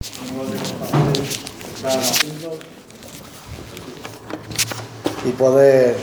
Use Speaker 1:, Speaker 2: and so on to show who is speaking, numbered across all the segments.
Speaker 1: Y poder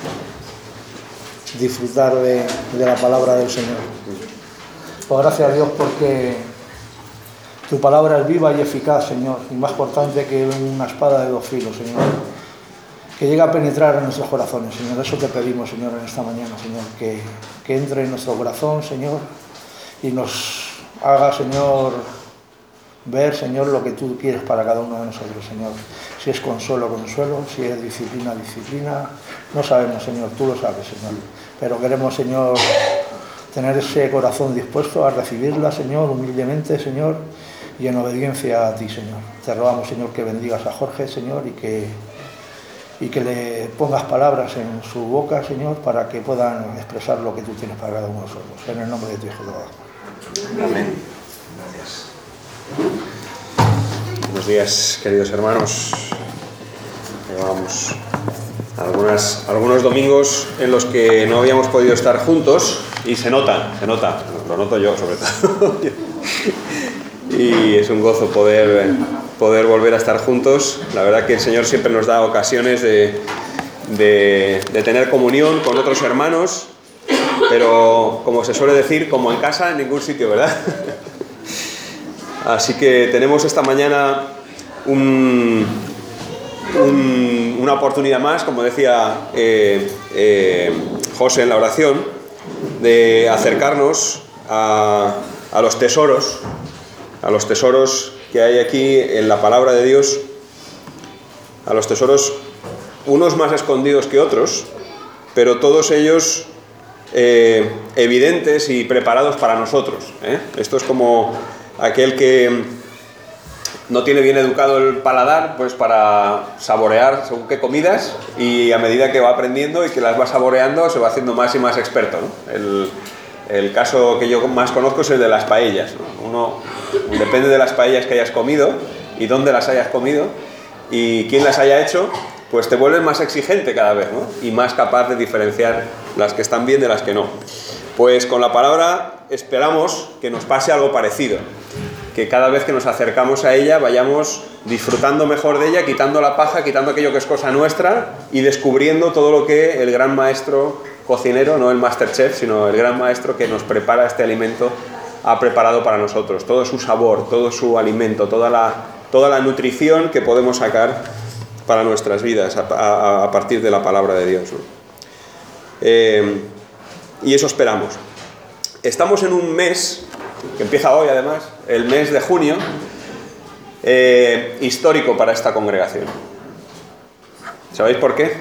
Speaker 1: disfrutar de la palabra del Señor. Pues gracias a Dios porque tu palabra es viva y eficaz, Señor, y más cortante que una espada de 2 filos, Señor, que llega a penetrar en nuestros corazones, Señor. Eso te pedimos, Señor, en esta mañana, Señor, que entre en nuestro corazón, Señor, y nos haga, Señor, ver, Señor, lo que tú quieres para cada uno de nosotros, Señor. Si es consuelo, consuelo, si es disciplina, disciplina. No sabemos, Señor, tú lo sabes, Señor. Pero queremos, Señor, tener ese corazón dispuesto a recibirla, Señor, humildemente, Señor, y en obediencia a ti, Señor. Te rogamos, Señor, que bendigas a Jorge, Señor, y que le pongas palabras en su boca, Señor, para que puedan expresar lo que tú tienes para cada uno de nosotros. En el nombre de tu Hijo.
Speaker 2: Amén. Gracias. Buenos días, queridos hermanos. Llevamos algunos domingos en los que no habíamos podido estar juntos y se nota, lo noto yo sobre todo. Y es un gozo poder volver a estar juntos. La verdad que el Señor siempre nos da ocasiones de tener comunión con otros hermanos, pero como se suele decir, como en casa, en ningún sitio, ¿verdad? Así que tenemos esta mañana una oportunidad más, como decía José en la oración, de acercarnos a los tesoros que hay aquí en la palabra de Dios, a los tesoros, unos más escondidos que otros, pero todos ellos evidentes y preparados para nosotros, ¿eh? Esto es como aquel que no tiene bien educado el paladar, pues para saborear según qué comidas, y a medida que va aprendiendo y que las va saboreando se va haciendo más y más experto, ¿no? El caso que yo más conozco es el de las paellas, ¿no? Uno depende de las paellas que hayas comido y dónde las hayas comido y quién las haya hecho, pues te vuelves más exigente cada vez, ¿no? Y más capaz de diferenciar las que están bien de las que no. Pues con la palabra esperamos que nos pase algo parecido, que cada vez que nos acercamos a ella vayamos disfrutando mejor de ella, quitando la paja, quitando aquello que es cosa nuestra y descubriendo todo lo que el gran maestro cocinero, no el Masterchef, sino el gran maestro que nos prepara este alimento, ha preparado para nosotros, todo su sabor, todo su alimento, toda la nutrición que podemos sacar para nuestras vidas a partir de la palabra de Dios, ¿no? Y eso esperamos. Estamos en un mes, que empieza hoy además, el mes de junio, histórico para esta congregación. ¿Sabéis por qué?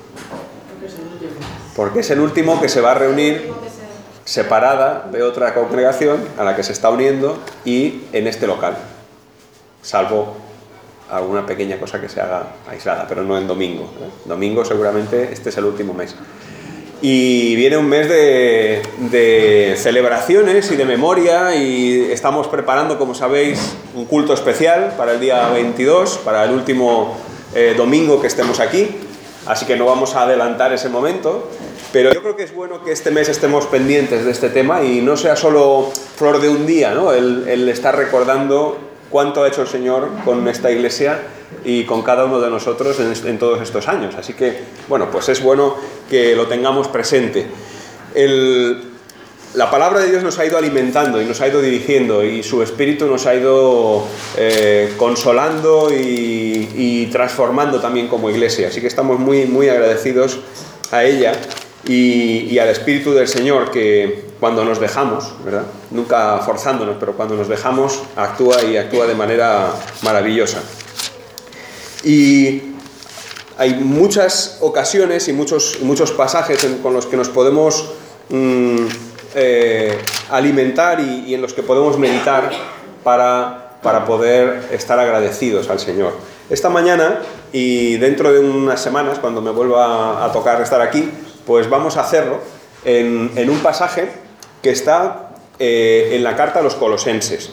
Speaker 2: Porque es el último que se va a reunir separada de otra congregación a la que se está uniendo y en este local, salvo alguna pequeña cosa que se haga aislada, pero no en domingo, ¿eh? Domingo seguramente este es el último mes. Y viene un mes de celebraciones y de memoria, y estamos preparando, como sabéis, un culto especial para el día 22, para el último domingo que estemos aquí, así que no vamos a adelantar ese momento, pero yo creo que es bueno que este mes estemos pendientes de este tema y no sea solo flor de un día, ¿no? El estar recordando cuánto ha hecho el Señor con esta iglesia y con cada uno de nosotros en todos estos años. Así que, bueno, pues es bueno que lo tengamos presente. La palabra de Dios nos ha ido alimentando y nos ha ido dirigiendo, y su Espíritu nos ha ido consolando y transformando también como iglesia. Así que estamos muy, muy agradecidos a ella y al Espíritu del Señor, que cuando nos dejamos, ¿verdad? Nunca forzándonos, pero cuando nos dejamos actúa de manera maravillosa. Y hay muchas ocasiones y muchos pasajes con los que nos podemos alimentar y en los que podemos meditar para poder estar agradecidos al Señor. Esta mañana y dentro de unas semanas, cuando me vuelva a tocar estar aquí, pues vamos a hacerlo en un pasaje que está en la carta a los Colosenses.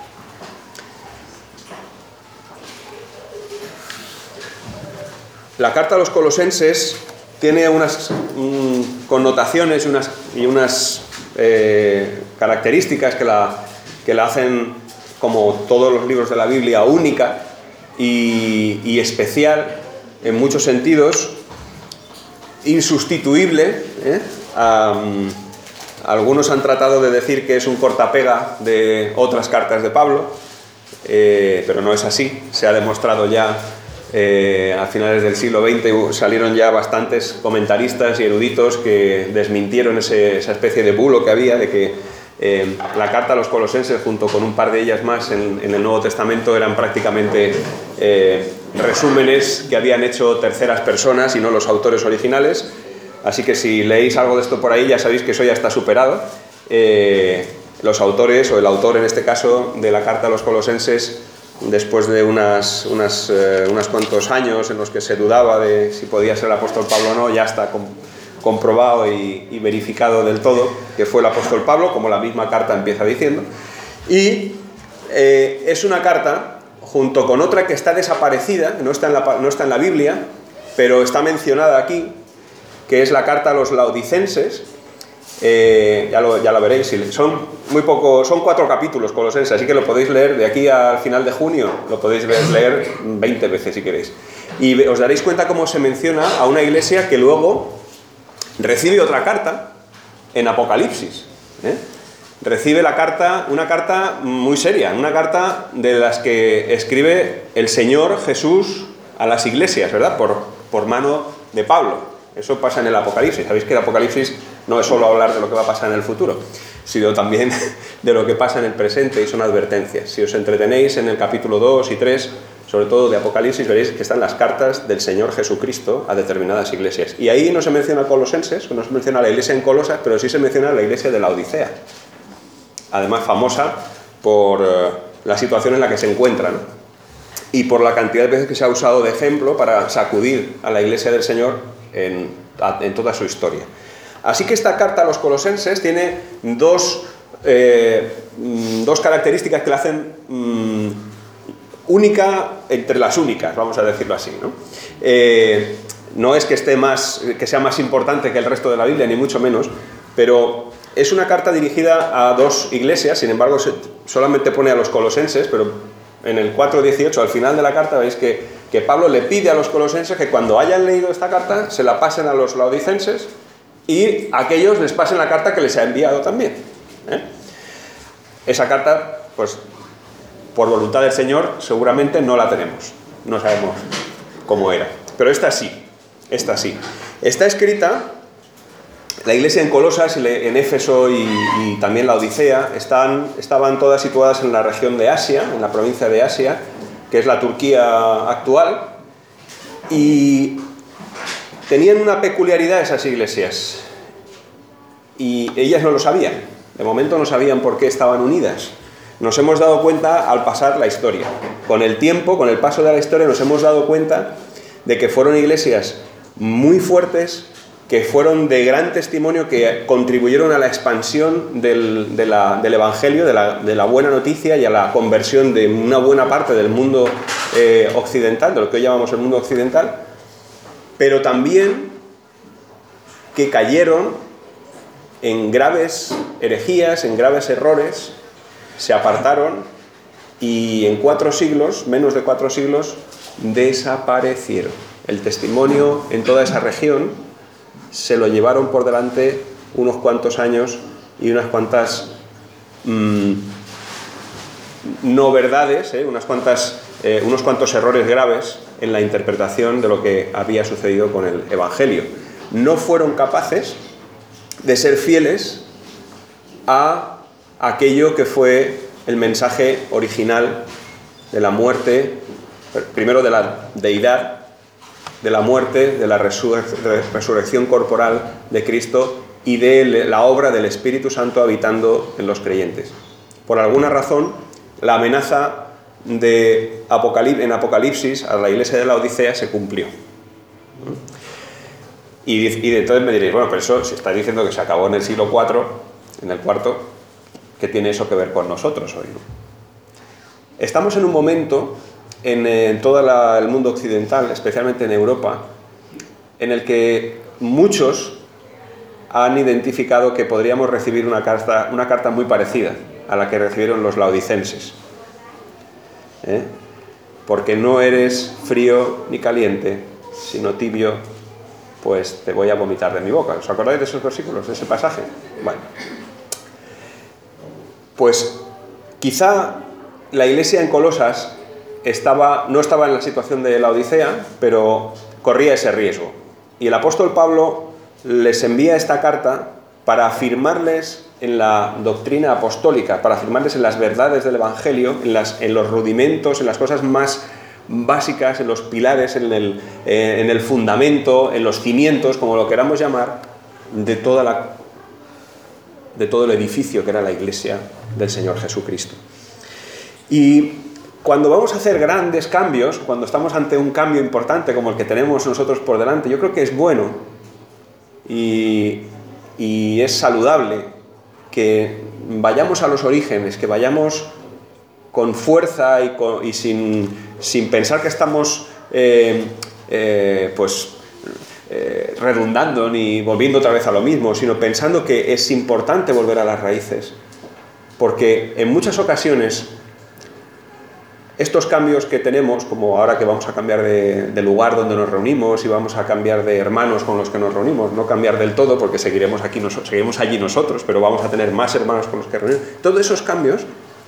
Speaker 2: La carta a los Colosenses tiene unas connotaciones y unas características que la hacen como todos los libros de la Biblia, única y especial en muchos sentidos, insustituible. Algunos han tratado de decir que es un cortapega de otras cartas de Pablo, pero no es así. Se ha demostrado ya a finales del siglo XX, salieron ya bastantes comentaristas y eruditos que desmintieron esa especie de bulo que había de que la carta a los Colosenses, junto con un par de ellas más en el Nuevo Testamento, eran prácticamente resúmenes que habían hecho terceras personas y no los autores originales. Así que si leéis algo de esto por ahí, ya sabéis que eso ya está superado. Los autores, o el autor en este caso, de la carta a los Colosenses, después de unos cuantos años en los que se dudaba de si podía ser el apóstol Pablo o no, ya está comprobado y verificado del todo que fue el apóstol Pablo, como la misma carta empieza diciendo. Y es una carta, junto con otra que está desaparecida, no está en la Biblia, pero está mencionada aquí, que es la carta a los laodicenses. Ya la veréis, son 4 capítulos Colosenses, así que lo podéis leer de aquí al final de junio, lo podéis leer 20 veces si queréis. Y os daréis cuenta cómo se menciona a una iglesia que luego recibe otra carta en Apocalipsis. Recibe una carta muy seria, una carta de las que escribe el Señor Jesús a las iglesias, ¿verdad? Por mano de Pablo. Eso pasa en el Apocalipsis. Sabéis que el Apocalipsis no es solo hablar de lo que va a pasar en el futuro, sino también de lo que pasa en el presente, y son advertencias. Si os entretenéis en el capítulo 2 y 3, sobre todo de Apocalipsis, veréis que están las cartas del Señor Jesucristo a determinadas iglesias. Y ahí no se menciona Colosenses, no se menciona la iglesia en Colosas, pero sí se menciona la iglesia de la Odisea. Además famosa por la situación en la que se encuentra, ¿no? Y por la cantidad de veces que se ha usado de ejemplo para sacudir a la iglesia del Señor en toda su historia. Así que esta carta a los Colosenses tiene dos características que la hacen única entre las únicas, vamos a decirlo así, ¿no? No es que sea más importante que el resto de la Biblia, ni mucho menos, pero es una carta dirigida a 2 iglesias. Sin embargo, solamente pone a los Colosenses, pero en el 4:18, al final de la carta, veis que Pablo le pide a los colosenses que cuando hayan leído esta carta se la pasen a los laodicenses y a aquellos les pasen la carta que les ha enviado también. Esa carta, pues, por voluntad del Señor, seguramente no la tenemos. No sabemos cómo era. Pero esta sí. Está escrita. La iglesia en Colosas, en Éfeso y también la Odisea estaban todas situadas en la región de Asia, en la provincia de Asia, que es la Turquía actual, y tenían una peculiaridad esas iglesias, y ellas no lo sabían. De momento no sabían por qué estaban unidas. Nos hemos dado cuenta al pasar la historia. Con el tiempo, con el paso de la historia, nos hemos dado cuenta de que fueron iglesias muy fuertes, que fueron de gran testimonio, que contribuyeron a la expansión del Evangelio, de la buena noticia, y a la conversión de una buena parte del mundo occidental, de lo que hoy llamamos el mundo occidental, pero también que cayeron en graves herejías, en graves errores, se apartaron y en 4 siglos, menos de 4 siglos, desaparecieron. El testimonio en toda esa región se lo llevaron por delante unos cuantos años y unas cuantas no verdades, unos cuantos errores graves en la interpretación de lo que había sucedido con el Evangelio. No fueron capaces de ser fieles a aquello que fue el mensaje original de la muerte, primero de la deidad, de la muerte, de la resurrección corporal de Cristo y de la obra del Espíritu Santo habitando en los creyentes. Por alguna razón, la amenaza en Apocalipsis a la iglesia de la Odisea se cumplió. Y entonces me diréis, bueno, pero eso, si estáis diciendo que se acabó en el siglo IV, en el cuarto, ¿qué tiene eso que ver con nosotros hoy, ¿no? Estamos en un momento en todo el mundo occidental, especialmente en Europa, en el que muchos han identificado que podríamos recibir una carta muy parecida a la que recibieron los laodicenses. Porque no eres frío ni caliente, sino tibio, pues te voy a vomitar de mi boca. ¿Os acordáis de esos versículos, de ese pasaje? Bueno, pues quizá la iglesia en Colosas no estaba en la situación de la Odisea, pero corría ese riesgo. Y el apóstol Pablo les envía esta carta para afirmarles en la doctrina apostólica, para afirmarles en las verdades del Evangelio, en los rudimentos, en las cosas más básicas, en los pilares, en el fundamento, en los cimientos, como lo queramos llamar, de todo el edificio que era la iglesia del Señor Jesucristo. Y cuando vamos a hacer grandes cambios, cuando estamos ante un cambio importante como el que tenemos nosotros por delante, yo creo que es bueno y es saludable que vayamos a los orígenes, que vayamos con fuerza y sin pensar que estamos redundando ni volviendo otra vez a lo mismo, sino pensando que es importante volver a las raíces. Porque en muchas ocasiones estos cambios que tenemos, como ahora que vamos a cambiar de lugar donde nos reunimos y vamos a cambiar de hermanos con los que nos reunimos, no cambiar del todo porque seguiremos allí nosotros, pero vamos a tener más hermanos con los que reunimos. Todos esos cambios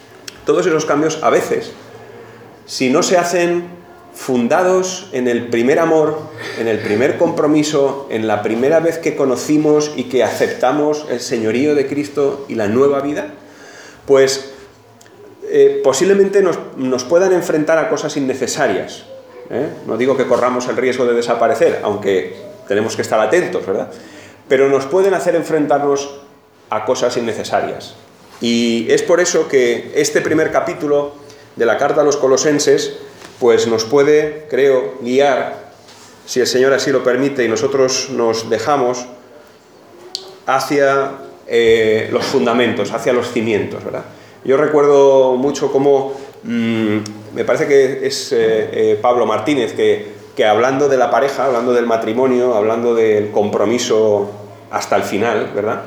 Speaker 2: a veces, si no se hacen fundados en el primer amor, en el primer compromiso, en la primera vez que conocimos y que aceptamos el señorío de Cristo y la nueva vida, pues posiblemente nos puedan enfrentar a cosas innecesarias. No digo que corramos el riesgo de desaparecer, aunque tenemos que estar atentos, ¿verdad? Pero nos pueden hacer enfrentarnos a cosas innecesarias. Y es por eso que este primer capítulo de la carta a los Colosenses pues nos puede, creo, guiar, si el Señor así lo permite y nosotros nos dejamos, hacia los fundamentos, hacia los cimientos, ¿verdad? Yo recuerdo mucho cómo, me parece que es Pablo Martínez, que hablando de la pareja, hablando del matrimonio, hablando del compromiso hasta el final, ¿verdad?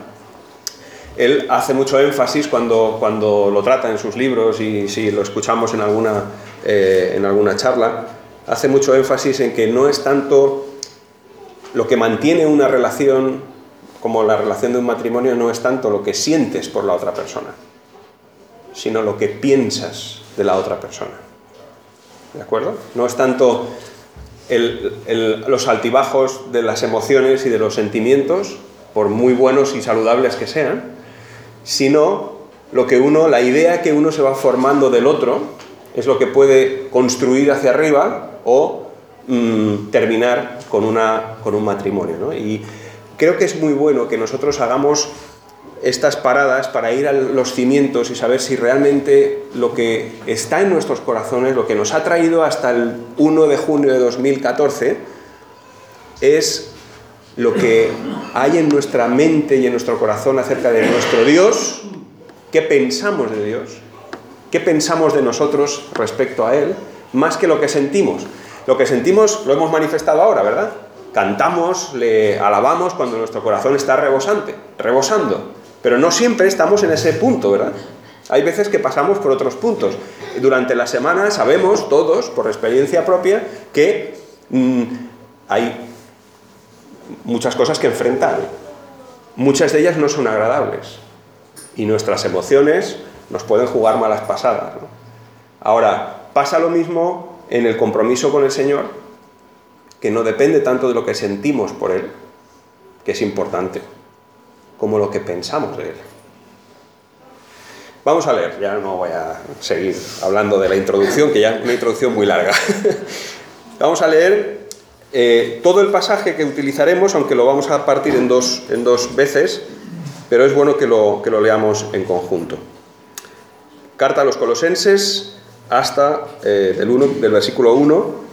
Speaker 2: Él hace mucho énfasis cuando lo trata en sus libros y si lo escuchamos en alguna charla, hace mucho énfasis en que no es tanto lo que mantiene una relación como la relación de un matrimonio, no es tanto lo que sientes por la otra persona, sino lo que piensas de la otra persona. ¿De acuerdo? No es tanto los altibajos de las emociones y de los sentimientos, por muy buenos y saludables que sean, sino la idea que uno se va formando del otro es lo que puede construir hacia arriba o terminar con un matrimonio, ¿no? Y creo que es muy bueno que nosotros hagamos estas paradas para ir a los cimientos y saber si realmente lo que está en nuestros corazones, lo que nos ha traído hasta el 1 de junio de 2014, es lo que hay en nuestra mente y en nuestro corazón acerca de nuestro Dios, qué pensamos de Dios, qué pensamos de nosotros respecto a Él, más que lo que sentimos. Lo que sentimos lo hemos manifestado ahora, ¿verdad? Cantamos, le alabamos cuando nuestro corazón está rebosando, pero no siempre estamos en ese punto, ¿verdad? Hay veces que pasamos por otros puntos. Durante la semana sabemos todos, por experiencia propia, que hay muchas cosas que enfrentar. Muchas de ellas no son agradables. Y nuestras emociones nos pueden jugar malas pasadas, ¿no? Ahora, pasa lo mismo en el compromiso con el Señor, que no depende tanto de lo que sentimos por Él, que es importante, como lo que pensamos de Él. Vamos a leer, ya no voy a seguir hablando de la introducción, que ya es una introducción muy larga. Vamos a leer todo el pasaje que utilizaremos, aunque lo vamos a partir en dos veces, pero es bueno que lo leamos en conjunto. Carta a los Colosenses, hasta del versículo 1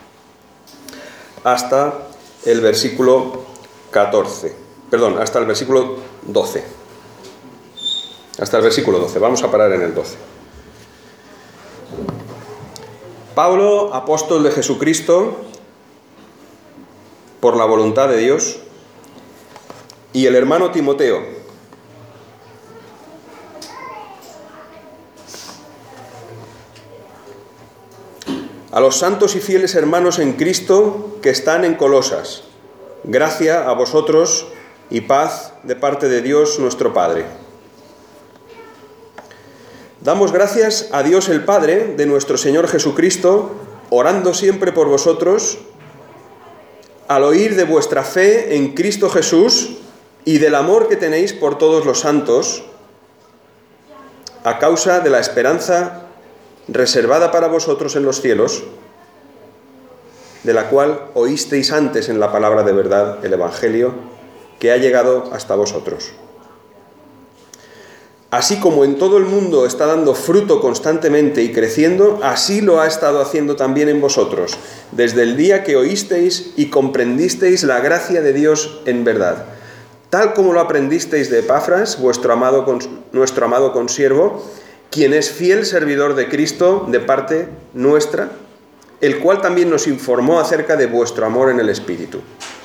Speaker 2: hasta el versículo 14. Perdón, hasta el versículo 12. Hasta el versículo 12. Vamos a parar en el 12. Pablo, apóstol de Jesucristo, por la voluntad de Dios, y el hermano Timoteo, A los santos y fieles hermanos en Cristo que están en Colosas, gracia a vosotros y paz de parte de Dios nuestro Padre. Damos gracias a Dios el Padre de nuestro Señor Jesucristo, orando siempre por vosotros, al oír de vuestra fe en Cristo Jesús y del amor que tenéis por todos los santos, a causa de la esperanza reservada para vosotros en los cielos, de la cual oísteis antes en la palabra de verdad, el Evangelio, que ha llegado hasta vosotros. Así como en todo el mundo está dando fruto constantemente y creciendo, así lo ha estado haciendo también en vosotros, desde el día que oísteis y comprendisteis la gracia de Dios en verdad, tal como lo aprendisteis de Epafras, nuestro amado consiervo, quien es fiel servidor de Cristo de parte nuestra, el cual también nos informó acerca de vuestro amor en el Espíritu.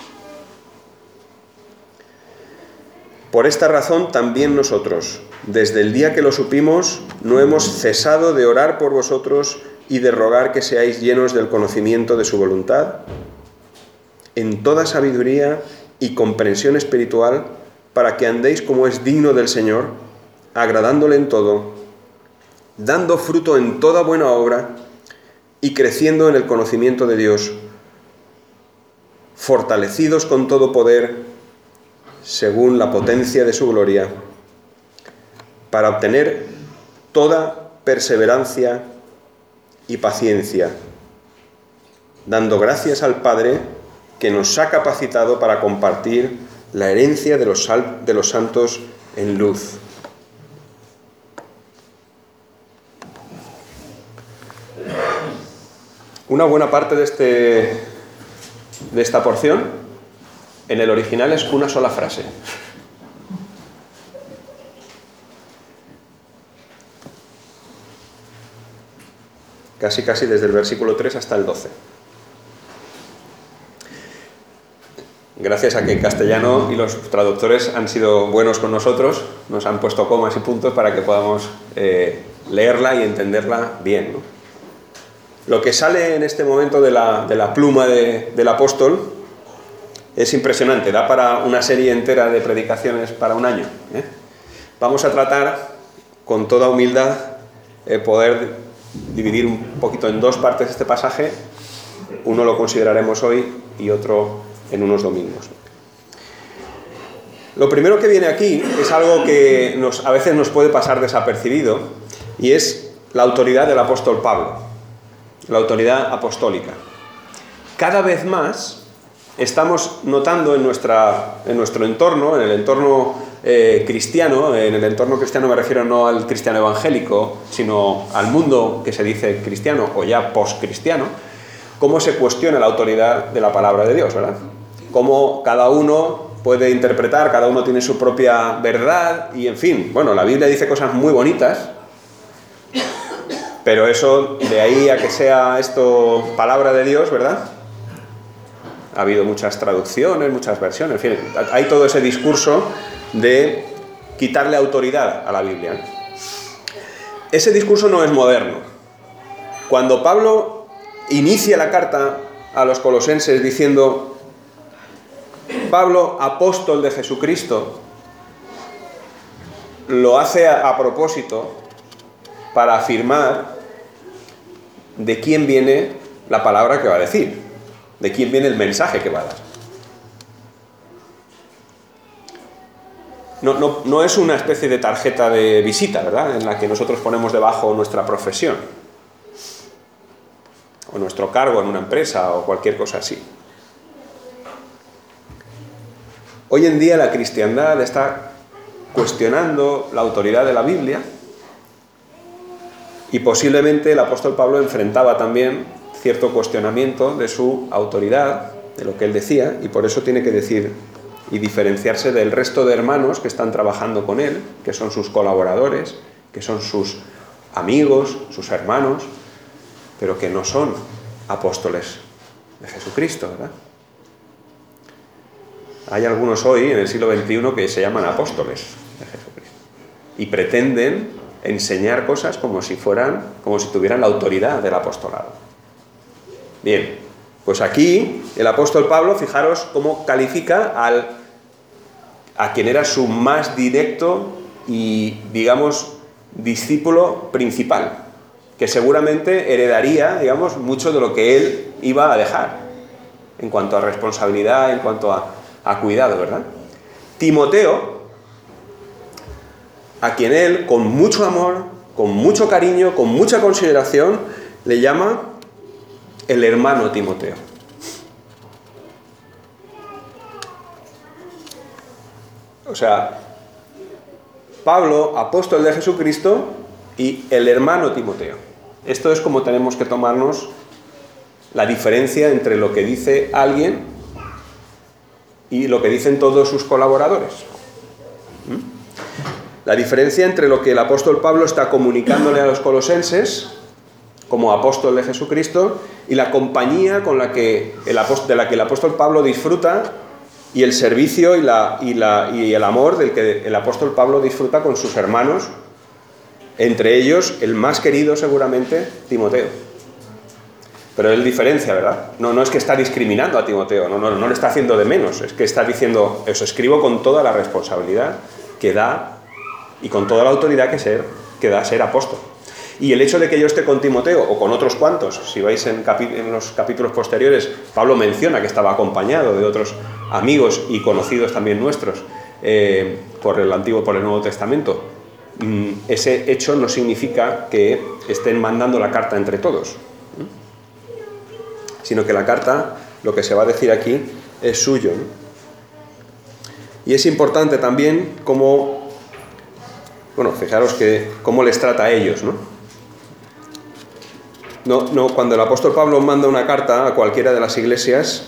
Speaker 2: Por esta razón también nosotros, desde el día que lo supimos, no hemos cesado de orar por vosotros y de rogar que seáis llenos del conocimiento de su voluntad, en toda sabiduría y comprensión espiritual, para que andéis como es digno del Señor, agradándole en todo, dando fruto en toda buena obra y creciendo en el conocimiento de Dios, fortalecidos con todo poder, según la potencia de su gloria, para obtener toda perseverancia y paciencia, dando gracias al Padre que nos ha capacitado para compartir la herencia de los santos en luz. Una buena parte de esta porción, en el original, es una sola frase. Casi desde el versículo 3 hasta el 12. Gracias a que en castellano y los traductores han sido buenos con nosotros, nos han puesto comas y puntos para que podamos leerla y entenderla bien, ¿no? Lo que sale en este momento de la pluma del apóstol es impresionante, da para una serie entera de predicaciones para un año, ¿eh? Vamos a tratar, con toda humildad, poder dividir un poquito en dos partes este pasaje. Uno lo consideraremos hoy y otro en unos domingos. Lo primero que viene aquí es algo que a veces nos puede pasar desapercibido, y es la autoridad del apóstol Pablo. La autoridad apostólica. Cada vez más estamos notando en nuestro entorno, en el entorno cristiano, en el entorno cristiano me refiero no al cristiano evangélico, sino al mundo que se dice cristiano o ya postcristiano, cómo se cuestiona la autoridad de la palabra de Dios, ¿verdad? Cómo cada uno puede interpretar, cada uno tiene su propia verdad y, en fin, bueno, la Biblia dice cosas muy bonitas, pero eso, de ahí a que sea esto palabra de Dios, ¿verdad? Ha habido muchas traducciones, muchas versiones, en fin, hay todo ese discurso de quitarle autoridad a la Biblia. Ese discurso no es moderno. Cuando Pablo inicia la carta a los colosenses diciendo: Pablo, apóstol de Jesucristo, lo hace a propósito para afirmar de quién viene la palabra que va a decir, de quién viene el mensaje que va a dar. No es una especie de tarjeta de visita, ¿verdad?, en la que nosotros ponemos debajo nuestra profesión, o nuestro cargo en una empresa, o cualquier cosa así. Hoy en día la cristiandad está cuestionando la autoridad de la Biblia, y posiblemente el apóstol Pablo enfrentaba también cierto cuestionamiento de su autoridad, de lo que él decía, y por eso tiene que decir y diferenciarse del resto de hermanos que están trabajando con él, que son sus colaboradores, que son sus amigos, sus hermanos, pero que no son apóstoles de Jesucristo, ¿verdad? Hay algunos hoy, en el siglo XXI, que se llaman apóstoles de Jesucristo y pretenden enseñar cosas como si tuvieran la autoridad del apostolado. Bien, pues aquí el apóstol Pablo, fijaros cómo califica a quien era su más directo y, digamos, discípulo principal, que seguramente heredaría, digamos, mucho de lo que él iba a dejar, en cuanto a responsabilidad, en cuanto a cuidado, ¿verdad? Timoteo, a quien él, con mucho amor, con mucho cariño, con mucha consideración, le llama el hermano Timoteo. O sea, Pablo, apóstol de Jesucristo, y el hermano Timoteo. Esto es como tenemos que tomarnos la diferencia entre lo que dice alguien y lo que dicen todos sus colaboradores. La diferencia entre lo que el apóstol Pablo está comunicándole a los colosenses como apóstol de Jesucristo y la compañía con de la que el apóstol Pablo disfruta, y el servicio y el amor del que el apóstol Pablo disfruta con sus hermanos, entre ellos el más querido seguramente, Timoteo. Pero él diferencia, ¿verdad? No es que está discriminando a Timoteo, no le está haciendo de menos, es que está diciendo, os escribo con toda la responsabilidad que da y con toda la autoridad que da ser apóstol. Y el hecho de que yo esté con Timoteo o con otros cuantos, si vais en los capítulos posteriores, Pablo menciona que estaba acompañado de otros amigos y conocidos también nuestros por el Nuevo Testamento. Ese hecho no significa que estén mandando la carta entre todos, sino que la carta, lo que se va a decir aquí, es suyo, ¿no? Y es importante también cómo, fijaros cómo les trata a ellos, ¿no? Cuando el apóstol Pablo manda una carta a cualquiera de las iglesias,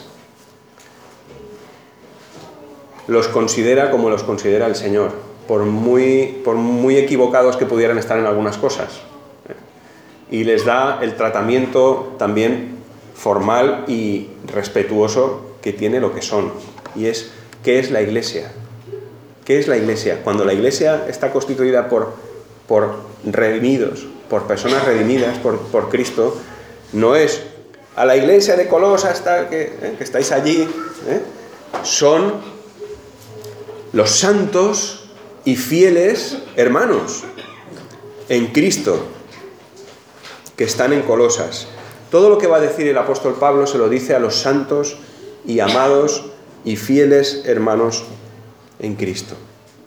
Speaker 2: los considera como los considera el Señor, por muy equivocados que pudieran estar en algunas cosas. Y les da el tratamiento también formal y respetuoso que tiene lo que son. Y es, ¿qué es la iglesia? ¿Qué es la iglesia? Cuando la iglesia está constituida por redimidos, por personas redimidas por Cristo, no es a la iglesia de Colosas que estáis allí, son los santos y fieles hermanos en Cristo que están en Colosas. Todo lo que va a decir el apóstol Pablo se lo dice a los santos y amados y fieles hermanos en Cristo.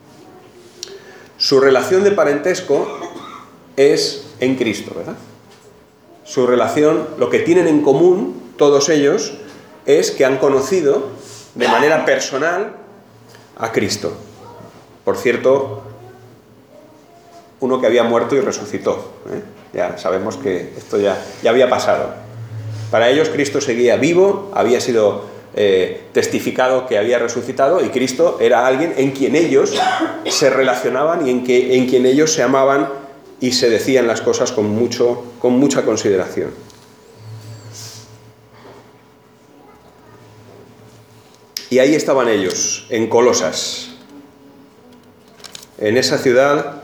Speaker 2: Su relación de parentesco es en Cristo, ¿verdad? Su relación, lo que tienen en común todos ellos, es que han conocido de manera personal a Cristo. Por cierto, uno que había muerto y resucitó, Ya sabemos que esto ya había pasado. Para ellos Cristo seguía vivo, había sido testificado que había resucitado, y Cristo era alguien en quien ellos se relacionaban y en quien ellos se amaban y se decían las cosas con mucha consideración. Y ahí estaban ellos, en Colosas, en esa ciudad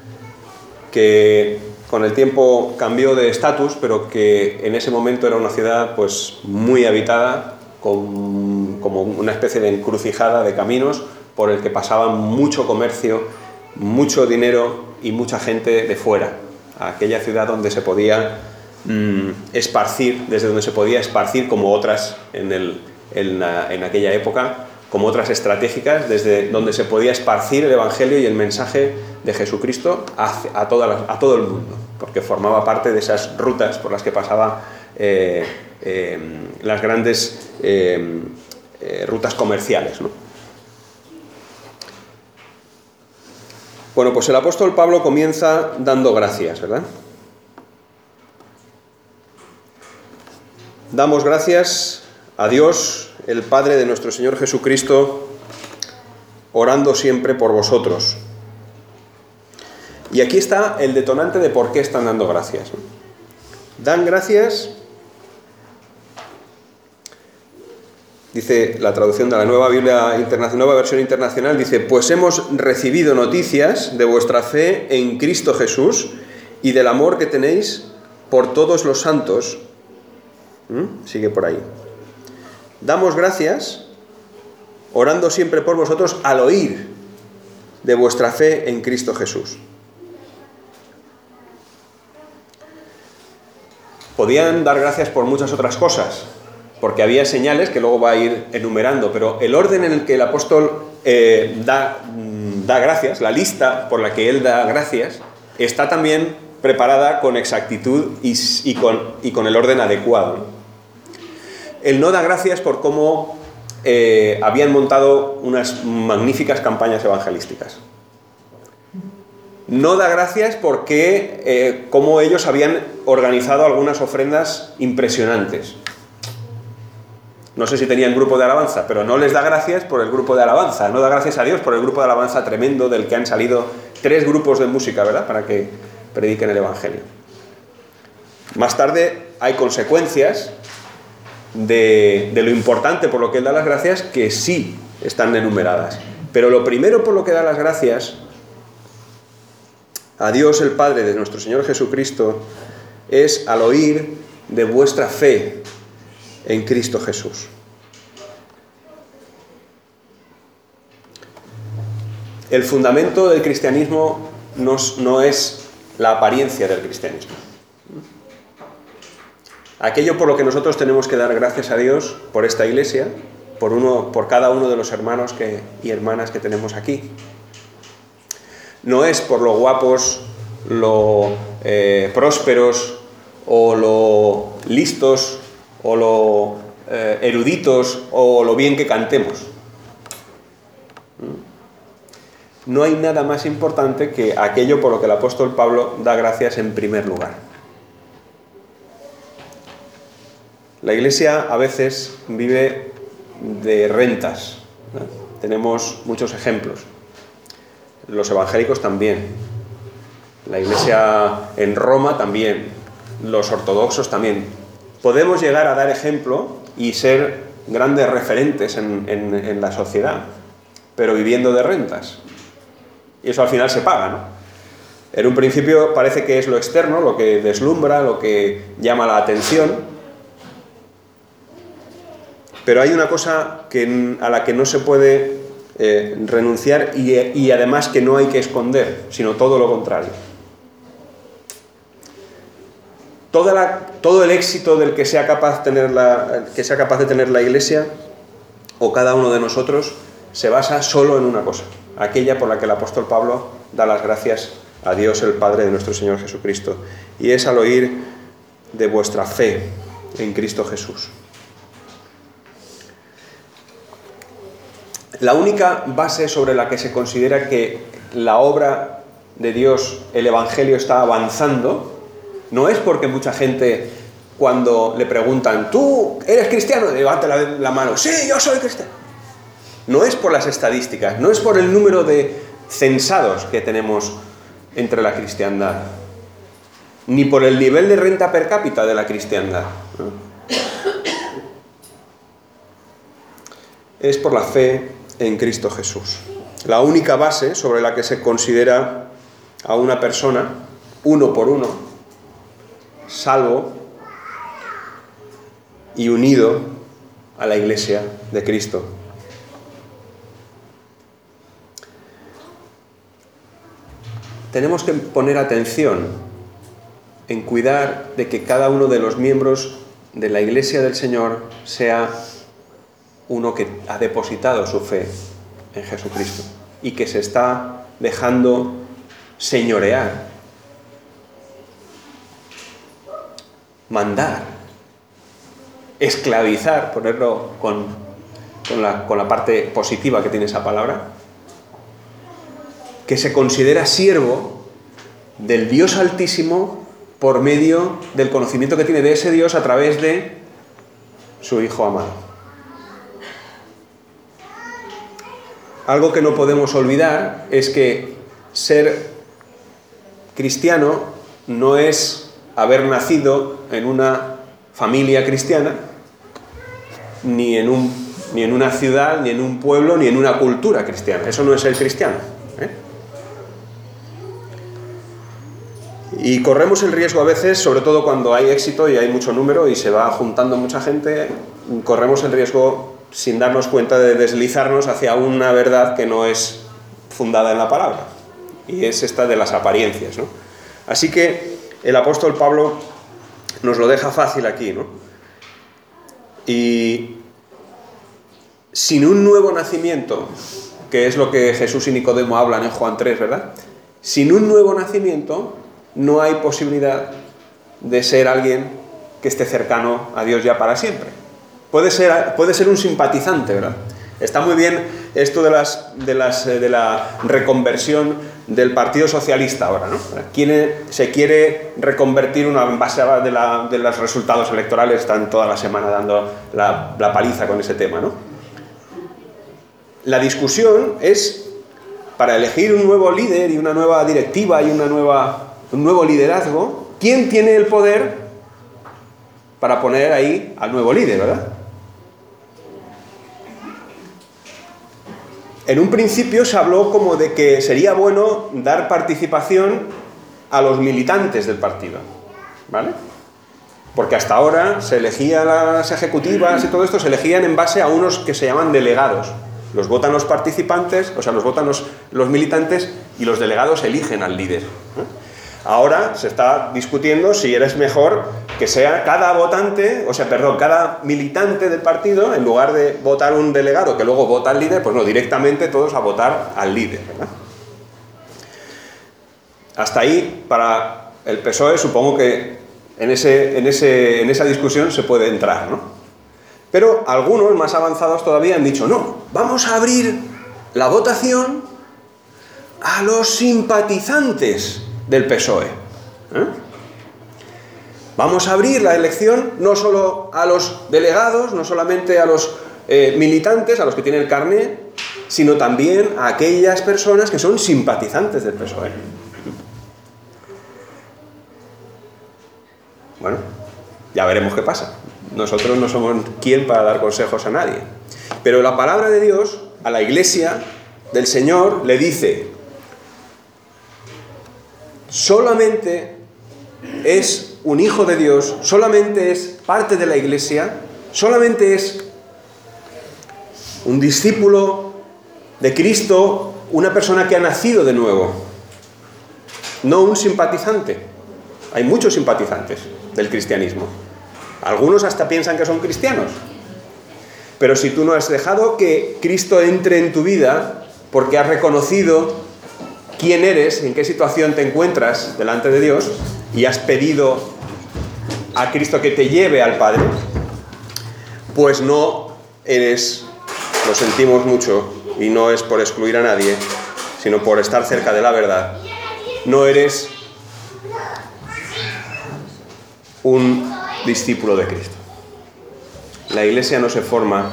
Speaker 2: que con el tiempo cambió de estatus, pero que en ese momento era una ciudad pues muy habitada, como una especie de encrucijada de caminos por el que pasaba mucho comercio, mucho dinero y mucha gente de fuera. Aquella ciudad donde se podía esparcir, desde donde se podía esparcir como otras en aquella época, como otras estratégicas, desde donde se podía esparcir el Evangelio y el mensaje de Jesucristo a todo el mundo, porque formaba parte de esas rutas por las que pasaba las grandes rutas comerciales, ¿no? Bueno, pues el apóstol Pablo comienza dando gracias, ¿verdad? Damos gracias a Dios, el Padre de nuestro Señor Jesucristo, orando siempre por vosotros. Y aquí está el detonante de por qué están dando gracias, ¿no? Dan gracias, dice la traducción de la Nueva Biblia Internacional, Nueva Versión Internacional, dice: pues hemos recibido noticias de vuestra fe en Cristo Jesús y del amor que tenéis por todos los santos, Sigue por ahí. Damos gracias, orando siempre por vosotros, al oír de vuestra fe en Cristo Jesús. Podían dar gracias por muchas otras cosas, porque había señales que luego va a ir enumerando, pero el orden en el que el apóstol da gracias, la lista por la que él da gracias, está también preparada con exactitud y con el orden adecuado. Él no da gracias por cómo habían montado unas magníficas campañas evangelísticas. No da gracias porque cómo ellos habían organizado algunas ofrendas impresionantes. No sé si tenían grupo de alabanza, pero no les da gracias por el grupo de alabanza. No da gracias a Dios por el grupo de alabanza tremendo del que han salido 3 grupos de música, ¿verdad?, para que prediquen el Evangelio. Más tarde hay consecuencias de lo importante por lo que él da las gracias que sí están enumeradas. Pero lo primero por lo que da las gracias a Dios el Padre de nuestro Señor Jesucristo es al oír de vuestra fe en Cristo Jesús. El fundamento del cristianismo no es la apariencia del cristianismo. Aquello por lo que nosotros tenemos que dar gracias a Dios por esta iglesia, por cada uno de los hermanos y hermanas que tenemos aquí, no es por lo guapos, lo prósperos o lo listos o lo eruditos o lo bien que cantemos. No hay nada más importante que aquello por lo que el apóstol Pablo da gracias en primer lugar. La iglesia a veces vive de rentas, ¿no? Tenemos muchos ejemplos. Los evangélicos también. La iglesia en Roma también. Los ortodoxos también. Podemos llegar a dar ejemplo y ser grandes referentes en la sociedad, pero viviendo de rentas. Y eso al final se paga, ¿no? En un principio parece que es lo externo, lo que deslumbra, lo que llama la atención. Pero hay una cosa a la que no se puede renunciar y además que no hay que esconder, sino todo lo contrario. Todo el éxito del que sea capaz de tener la Iglesia o cada uno de nosotros se basa solo en una cosa, aquella por la que el apóstol Pablo da las gracias a Dios el Padre de nuestro Señor Jesucristo, y es al oír de vuestra fe en Cristo Jesús. La única base sobre la que se considera que la obra de Dios, el Evangelio, está avanzando, no es porque mucha gente, cuando le preguntan, ¿tú eres cristiano?, levanta la mano, sí, yo soy cristiano. No es por las estadísticas, no es por el número de censados que tenemos entre la cristiandad, ni por el nivel de renta per cápita de la cristiandad. Es por la fe en Cristo Jesús. La única base sobre la que se considera a una persona, uno por uno, salvo y unido a la Iglesia de Cristo. Tenemos que poner atención en cuidar de que cada uno de los miembros de la Iglesia del Señor sea uno que ha depositado su fe en Jesucristo y que se está dejando señorear, mandar, esclavizar, ponerlo con la parte positiva que tiene esa palabra, que se considera siervo del Dios Altísimo por medio del conocimiento que tiene de ese Dios a través de su Hijo amado. Algo que no podemos olvidar es que ser cristiano no es haber nacido en una familia cristiana, ni en una ciudad, ni en un pueblo, ni en una cultura cristiana. Eso no es ser cristiano, ¿eh? Y corremos el riesgo a veces, sobre todo cuando hay éxito y hay mucho número y se va juntando mucha gente, corremos el riesgo, sin darnos cuenta, de deslizarnos hacia una verdad que no es fundada en la palabra. Y es esta de las apariencias, ¿no? Así que el apóstol Pablo nos lo deja fácil aquí, ¿no? Y sin un nuevo nacimiento, que es lo que Jesús y Nicodemo hablan en Juan 3, ¿verdad? Sin un nuevo nacimiento no hay posibilidad de ser alguien que esté cercano a Dios ya para siempre. Puede ser un simpatizante, ¿verdad? Está muy bien esto de la reconversión del Partido Socialista ahora, ¿no? Se quiere reconvertir en base de los resultados electorales, están toda la semana dando la paliza con ese tema, ¿no? La discusión es para elegir un nuevo líder y una nueva directiva y un nuevo liderazgo. ¿Quién tiene el poder para poner ahí al nuevo líder, verdad? En un principio se habló como de que sería bueno dar participación a los militantes del partido, ¿vale? Porque hasta ahora se elegía las ejecutivas y todo esto, se elegían en base a unos que se llaman delegados. Los votan los participantes, o sea, los votan los militantes y los delegados eligen al líder, ¿eh? Ahora se está discutiendo si eres mejor que sea cada militante del partido, en lugar de votar un delegado que luego vota al líder, pues no, directamente todos a votar al líder, ¿verdad? Hasta ahí, para el PSOE, supongo que en esa discusión se puede entrar, ¿no? Pero algunos más avanzados todavía han dicho, no, vamos a abrir la votación a los simpatizantes del PSOE. Vamos a abrir la elección no solo a los delegados, no solamente a los militantes, a los que tienen el carné, sino también a aquellas personas que son simpatizantes del PSOE. Bueno, ya veremos qué pasa. Nosotros no somos quien para dar consejos a nadie. Pero la palabra de Dios a la Iglesia del Señor le dice: solamente es un hijo de Dios, solamente es parte de la Iglesia, solamente es un discípulo de Cristo, una persona que ha nacido de nuevo, no un simpatizante. Hay muchos simpatizantes del cristianismo. Algunos hasta piensan que son cristianos. Pero si tú no has dejado que Cristo entre en tu vida porque has reconocido quién eres, en qué situación te encuentras delante de Dios y has pedido a Cristo que te lleve al Padre, pues no eres, lo sentimos mucho, y no es por excluir a nadie, sino por estar cerca de la verdad, no eres un discípulo de Cristo. La Iglesia no se forma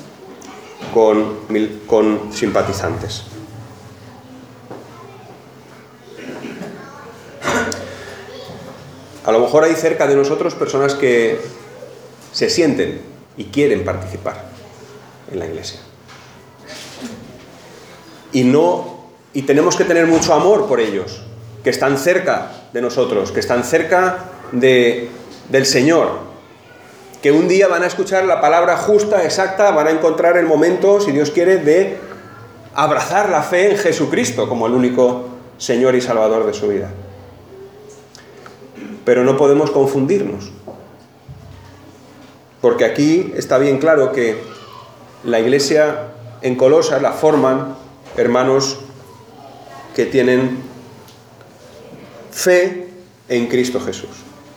Speaker 2: con simpatizantes. A lo mejor hay cerca de nosotros personas que se sienten y quieren participar en la Iglesia. Y tenemos que tener mucho amor por ellos, que están cerca de nosotros, que están cerca del Señor, que un día van a escuchar la palabra justa, exacta, van a encontrar el momento, si Dios quiere, de abrazar la fe en Jesucristo como el único Señor y Salvador de su vida. Pero no podemos confundirnos, porque aquí está bien claro que la Iglesia en Colosas la forman hermanos que tienen fe en Cristo Jesús.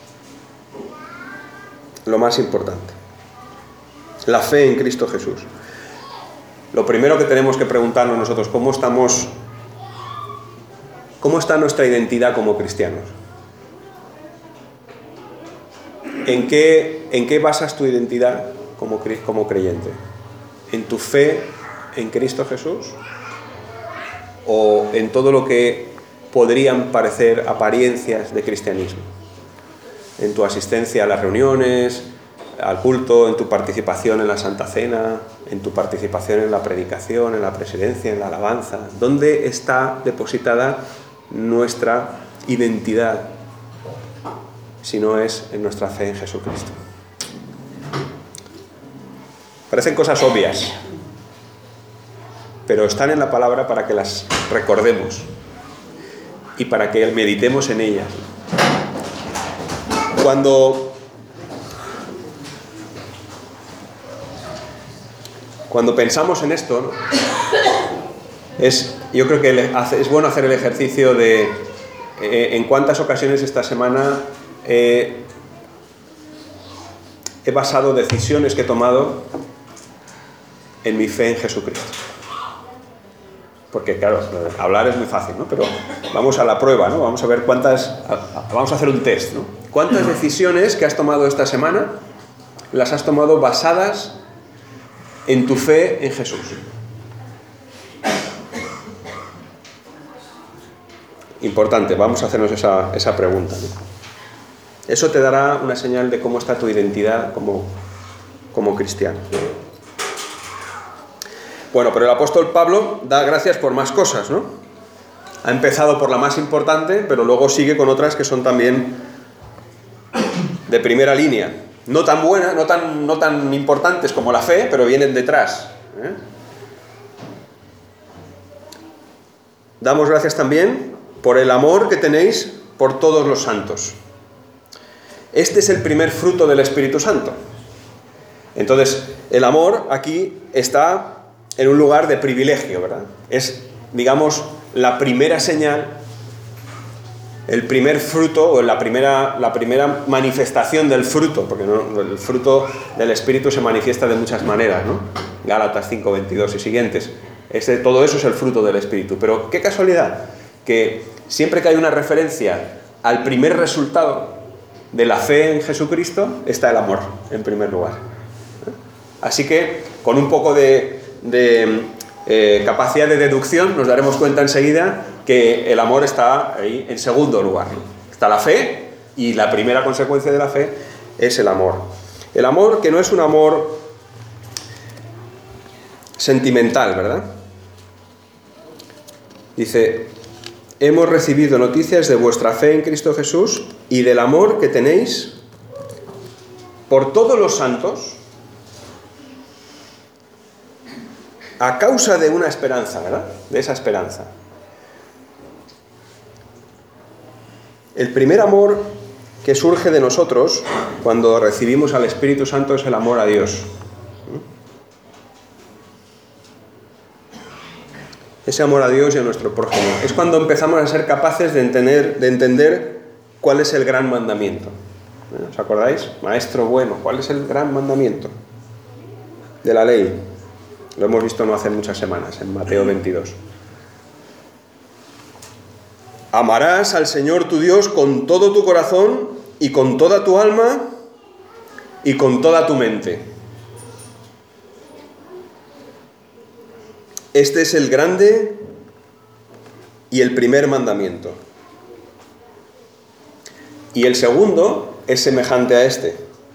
Speaker 2: Lo más importante, la fe en Cristo Jesús. Lo primero que tenemos que preguntarnos nosotros, ¿cómo está nuestra identidad como cristianos? ¿En qué basas tu identidad como creyente? ¿En tu fe en Cristo Jesús? ¿O en todo lo que podrían parecer apariencias de cristianismo? En tu asistencia a las reuniones, al culto, en tu participación en la Santa Cena, en tu participación en la predicación, en la presidencia, en la alabanza. ¿Dónde está depositada nuestra identidad si no es en nuestra fe en Jesucristo. Parecen cosas obvias, pero están en la palabra para que las recordemos y para que meditemos en ellas. Cuando pensamos en esto, ¿no? Yo creo que es bueno hacer el ejercicio de en cuántas ocasiones esta semana he basado decisiones que he tomado en mi fe en Jesucristo. Porque claro, hablar es muy fácil, ¿no? Pero vamos a la prueba, ¿no? Vamos a ver vamos a hacer un test, ¿no? ¿Cuántas decisiones que has tomado esta semana las has tomado basadas en tu fe en Jesús? Importante, vamos a hacernos esa pregunta, ¿no? Eso te dará una señal de cómo está tu identidad como cristiano. Bueno, pero el apóstol Pablo da gracias por más cosas, ¿no? Ha empezado por la más importante, pero luego sigue con otras que son también de primera línea. No tan buenas, no tan importantes como la fe, pero vienen detrás, ¿eh? Damos gracias también por el amor que tenéis por todos los santos. Este es el primer fruto del Espíritu Santo. Entonces, el amor aquí está en un lugar de privilegio, ¿verdad? Es, digamos, la primera señal, el primer fruto, o la primera manifestación del fruto, porque el fruto del Espíritu se manifiesta de muchas maneras, ¿no? Gálatas 5:22 y siguientes. Todo eso es el fruto del Espíritu. Pero qué casualidad, que siempre que hay una referencia al primer resultado de la fe en Jesucristo, está el amor, en primer lugar. Así que, con un poco de capacidad de deducción, nos daremos cuenta enseguida que el amor está ahí en segundo lugar. Está la fe, y la primera consecuencia de la fe es el amor. El amor que no es un amor sentimental, ¿verdad? Dice: hemos recibido noticias de vuestra fe en Cristo Jesús y del amor que tenéis por todos los santos, a causa de una esperanza, ¿verdad? De esa esperanza. El primer amor que surge de nosotros cuando recibimos al Espíritu Santo es el amor a Dios. Ese amor a Dios y a nuestro prójimo. Es cuando empezamos a ser capaces de entender cuál es el gran mandamiento. ¿Os acordáis? Maestro bueno, ¿cuál es el gran mandamiento de la ley? Lo hemos visto no hace muchas semanas, en Mateo 22. Amarás al Señor tu Dios con todo tu corazón y con toda tu alma y con toda tu mente. Este es el grande y el primer mandamiento. Y el segundo es semejante a este.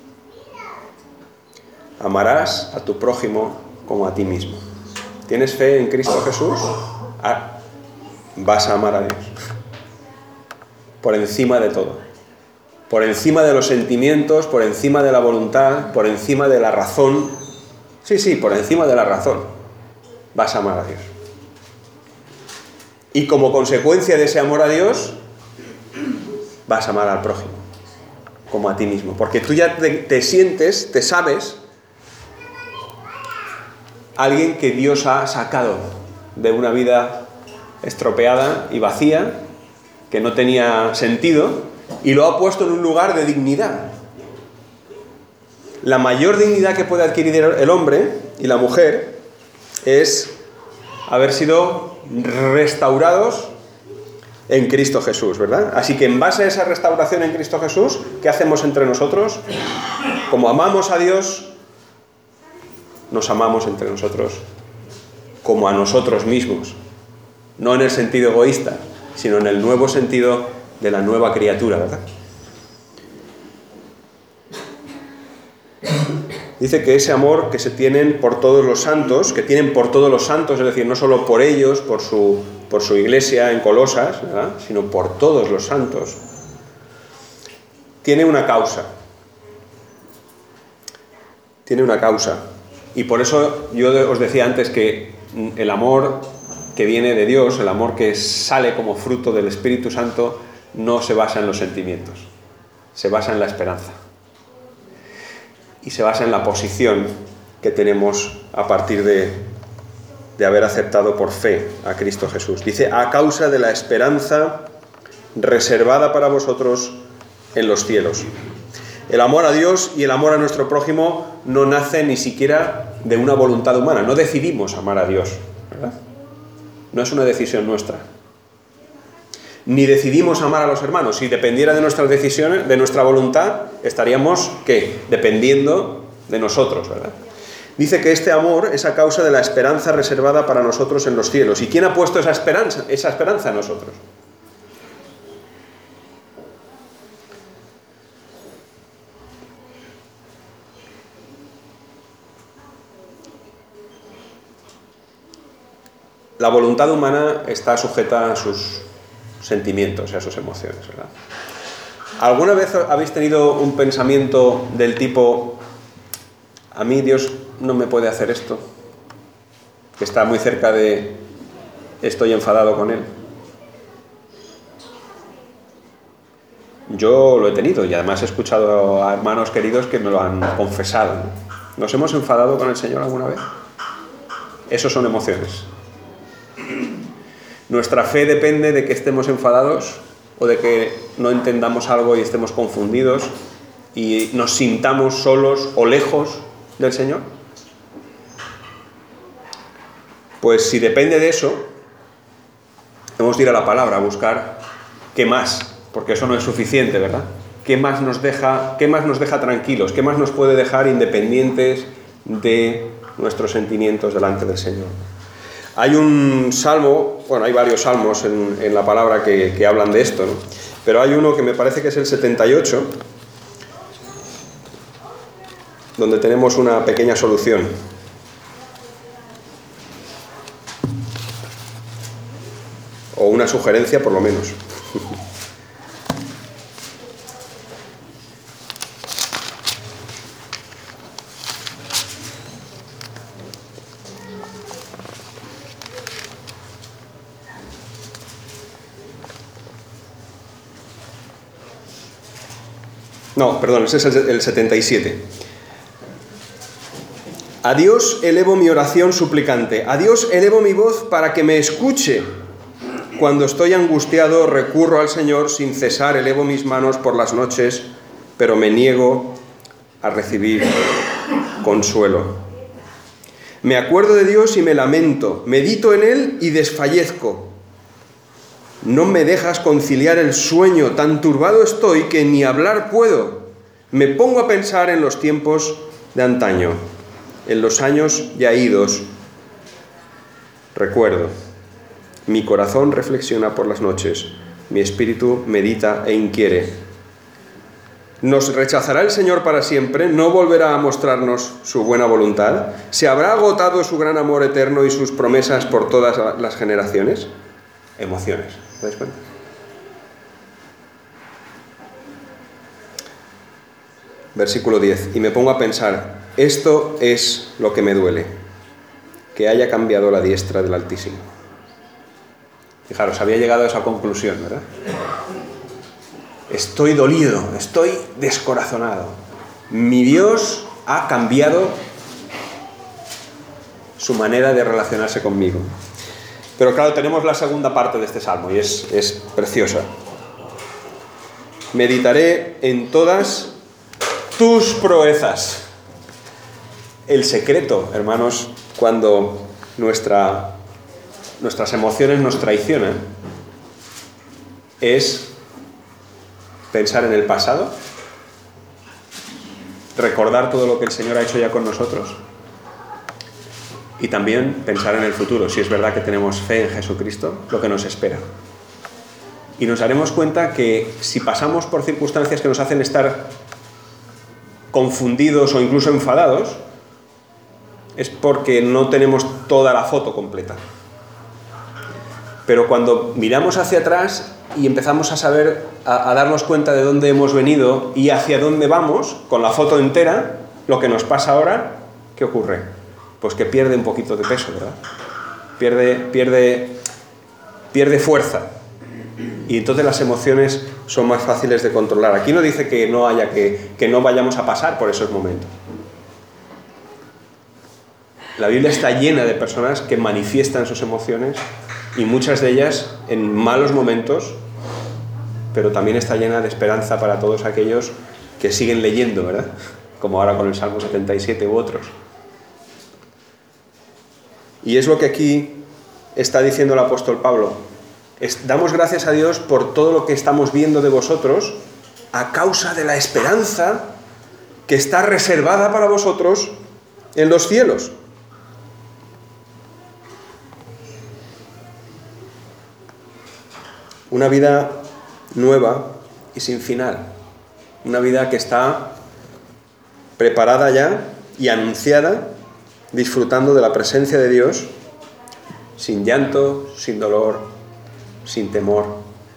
Speaker 2: Amarás a tu prójimo como a ti mismo. ¿Tienes fe en Cristo Jesús? Vas a amar a Dios. Por encima de todo. Por encima de los sentimientos, por encima de la voluntad, por encima de la razón. Sí, por encima de la razón. Vas a amar a Dios. Y como consecuencia de ese amor a Dios, vas a amar al prójimo, como a ti mismo. Porque tú ya te sientes, te sabes, alguien que Dios ha sacado de una vida estropeada y vacía, que no tenía sentido, y lo ha puesto en un lugar de dignidad. La mayor dignidad que puede adquirir el hombre y la mujer es haber sido restaurados en Cristo Jesús, ¿verdad? Así que en base a esa restauración en Cristo Jesús, ¿qué hacemos entre nosotros? Como amamos a Dios, nos amamos entre nosotros como a nosotros mismos. No en el sentido egoísta, sino en el nuevo sentido de la nueva criatura, ¿verdad? Dice que ese amor que se tienen por todos los santos, que tienen por todos los santos, es decir, no solo por ellos, por su iglesia en Colosas, ¿verdad?, sino por todos los santos, tiene una causa. Tiene una causa. Y por eso yo os decía antes que el amor que viene de Dios, el amor que sale como fruto del Espíritu Santo, no se basa en los sentimientos, se basa en la esperanza. Y se basa en la posición que tenemos a partir de haber aceptado por fe a Cristo Jesús. Dice, a causa de la esperanza reservada para vosotros en los cielos. El amor a Dios y el amor a nuestro prójimo no nace ni siquiera de una voluntad humana. No decidimos amar a Dios, ¿verdad? No es una decisión nuestra. Ni decidimos amar a los hermanos. Si dependiera de nuestras decisiones, de nuestra voluntad, estaríamos, ¿qué? Dependiendo de nosotros, ¿verdad? Dice que este amor es a causa de la esperanza reservada para nosotros en los cielos. ¿Y quién ha puesto esa esperanza en nosotros? La voluntad humana está sujeta a sus sentimientos y a sus emociones, ¿verdad? ¿Alguna vez habéis tenido un pensamiento del tipo, a mí Dios no me puede hacer esto, que está muy cerca de estoy enfadado con Él? Yo lo he tenido y además he escuchado a hermanos queridos que me lo han confesado, ¿no? ¿Nos hemos enfadado con el Señor alguna vez? Esos son emociones. Nuestra fe depende de que estemos enfadados o de que no entendamos algo y estemos confundidos y nos sintamos solos o lejos del Señor. Pues si depende de eso, hemos de ir a la palabra a buscar qué más, porque eso no es suficiente, ¿verdad? ¿Qué más nos deja tranquilos? ¿Qué más nos puede dejar independientes de nuestros sentimientos delante del Señor? Hay un salmo, bueno, hay varios salmos en la palabra que hablan de esto, ¿no? Pero hay uno que me parece que es el 78, donde tenemos una pequeña solución. O una sugerencia, por lo menos. No, perdón, ese es el 77. A Dios elevo mi oración suplicante. A Dios elevo mi voz para que me escuche. Cuando estoy angustiado, recurro al Señor sin cesar, elevo mis manos por las noches, pero me niego a recibir consuelo. Me acuerdo de Dios y me lamento, medito en Él y desfallezco. No me dejas conciliar el sueño, tan turbado estoy que ni hablar puedo. Me pongo a pensar en los tiempos de antaño, en los años ya idos. Recuerdo. Mi corazón reflexiona por las noches, mi espíritu medita e inquiere. ¿Nos rechazará el Señor para siempre? ¿No volverá a mostrarnos su buena voluntad? ¿Se habrá agotado su gran amor eterno y sus promesas por todas las generaciones? Emociones, ¿te das cuenta? Versículo 10. Y me pongo a pensar, esto es lo que me duele, que haya cambiado la diestra del Altísimo. Fijaros, había llegado a esa conclusión, ¿verdad? Estoy dolido, estoy descorazonado. Mi Dios ha cambiado su manera de relacionarse conmigo. Pero claro, tenemos la segunda parte de este salmo y es preciosa. Meditaré en todas tus proezas. El secreto, hermanos, cuando nuestras emociones nos traicionan, es pensar en el pasado, recordar todo lo que el Señor ha hecho ya con nosotros y también pensar en el futuro, si es verdad que tenemos fe en Jesucristo, lo que nos espera. Y nos daremos cuenta que si pasamos por circunstancias que nos hacen estar confundidos o incluso enfadados, es porque no tenemos toda la foto completa. Pero cuando miramos hacia atrás, y empezamos a saber, a darnos cuenta de dónde hemos venido y hacia dónde vamos, con la foto entera, lo que nos pasa ahora, ¿qué ocurre? Pues que pierde un poquito de peso, ¿verdad? Pierde fuerza. Y entonces las emociones son más fáciles de controlar. Aquí no dice que no vayamos a pasar por esos momentos. La Biblia está llena de personas que manifiestan sus emociones y muchas de ellas en malos momentos, pero también está llena de esperanza para todos aquellos que siguen leyendo, ¿verdad? Como ahora con el Salmo 77 u otros. Y es lo que aquí está diciendo el apóstol Pablo. Damos gracias a Dios por todo lo que estamos viendo de vosotros a causa de la esperanza que está reservada para vosotros en los cielos. Una vida nueva y sin final. Una vida que está preparada ya y anunciada, disfrutando de la presencia de Dios, sin llanto, sin dolor, sin temor.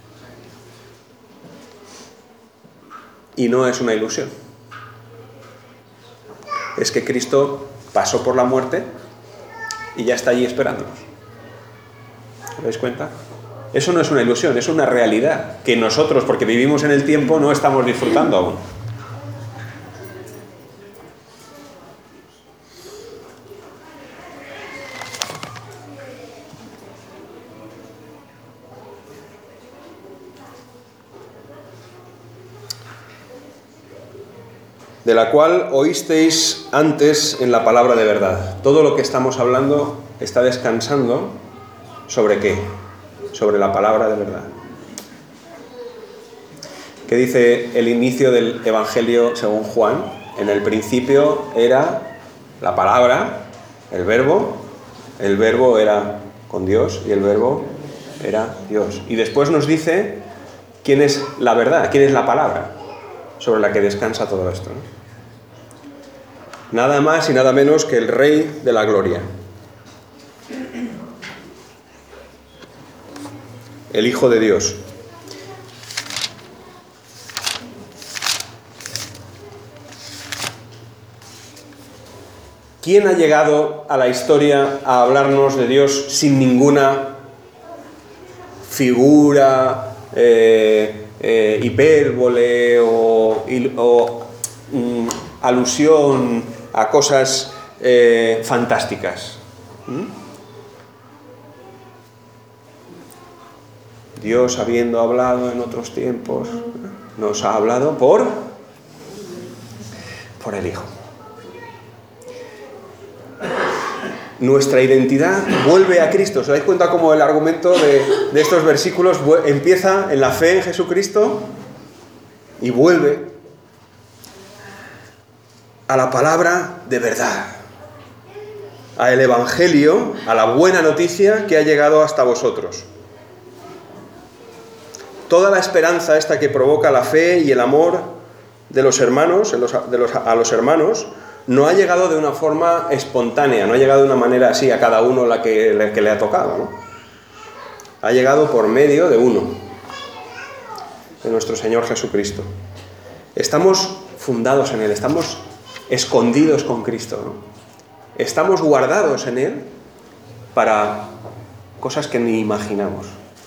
Speaker 2: Y no es una ilusión. Es que Cristo pasó por la muerte y ya está allí esperándonos. ¿Os dais cuenta? Eso no es una ilusión, es una realidad que nosotros, porque vivimos en el tiempo, no estamos disfrutando aún. De la cual oísteis antes en la palabra de verdad. Todo lo que estamos hablando está descansando ¿sobre qué? Sobre la palabra de verdad. ¿Qué dice el inicio del Evangelio según Juan? En el principio era la palabra, el verbo era con Dios y el verbo era Dios. Y después nos dice quién es la verdad, quién es la palabra sobre la que descansa todo esto, ¿no? Nada más y nada menos que el Rey de la Gloria, el Hijo de Dios. ¿Quién ha llegado a la historia a hablarnos de Dios sin ninguna figura, hipérbole o alusión a cosas fantásticas? Dios, habiendo hablado en otros tiempos, nos ha hablado por el Hijo. Nuestra identidad vuelve a Cristo. ¿Os dais cuenta cómo el argumento de estos versículos empieza en la fe en Jesucristo y vuelve a la palabra de verdad, al Evangelio, a la buena noticia que ha llegado hasta vosotros? Toda la esperanza esta que provoca la fe y el amor de los hermanos, a los hermanos, no ha llegado de una forma espontánea, no ha llegado de una manera así a cada uno la que le ha tocado, ¿no? Ha llegado por medio de uno, de nuestro Señor Jesucristo. Estamos fundados en Él, estamos escondidos con Cristo, ¿no? Estamos guardados en Él para cosas que ni imaginamos.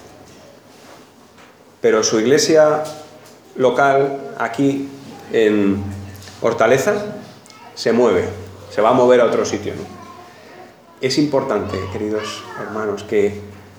Speaker 2: Pero su iglesia local, aquí en Hortaleza, se mueve, se va a mover a otro sitio, ¿no? Es importante, queridos hermanos, que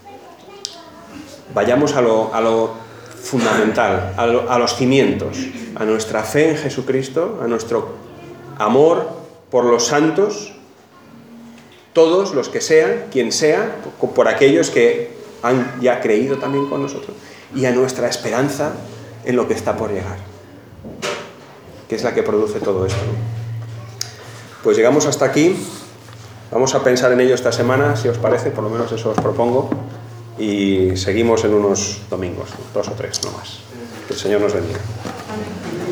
Speaker 2: vayamos a lo fundamental, a los cimientos, a nuestra fe en Jesucristo, a nuestro amor por los santos, todos los que sean, quien sea, por aquellos que han ya creído también con nosotros, y a nuestra esperanza en lo que está por llegar, que es la que produce todo esto, ¿no? Pues llegamos hasta aquí. Vamos a pensar en ello esta semana, si os parece, por lo menos eso os propongo, y seguimos en unos domingos, 2 o 3, no más. Que el Señor nos bendiga.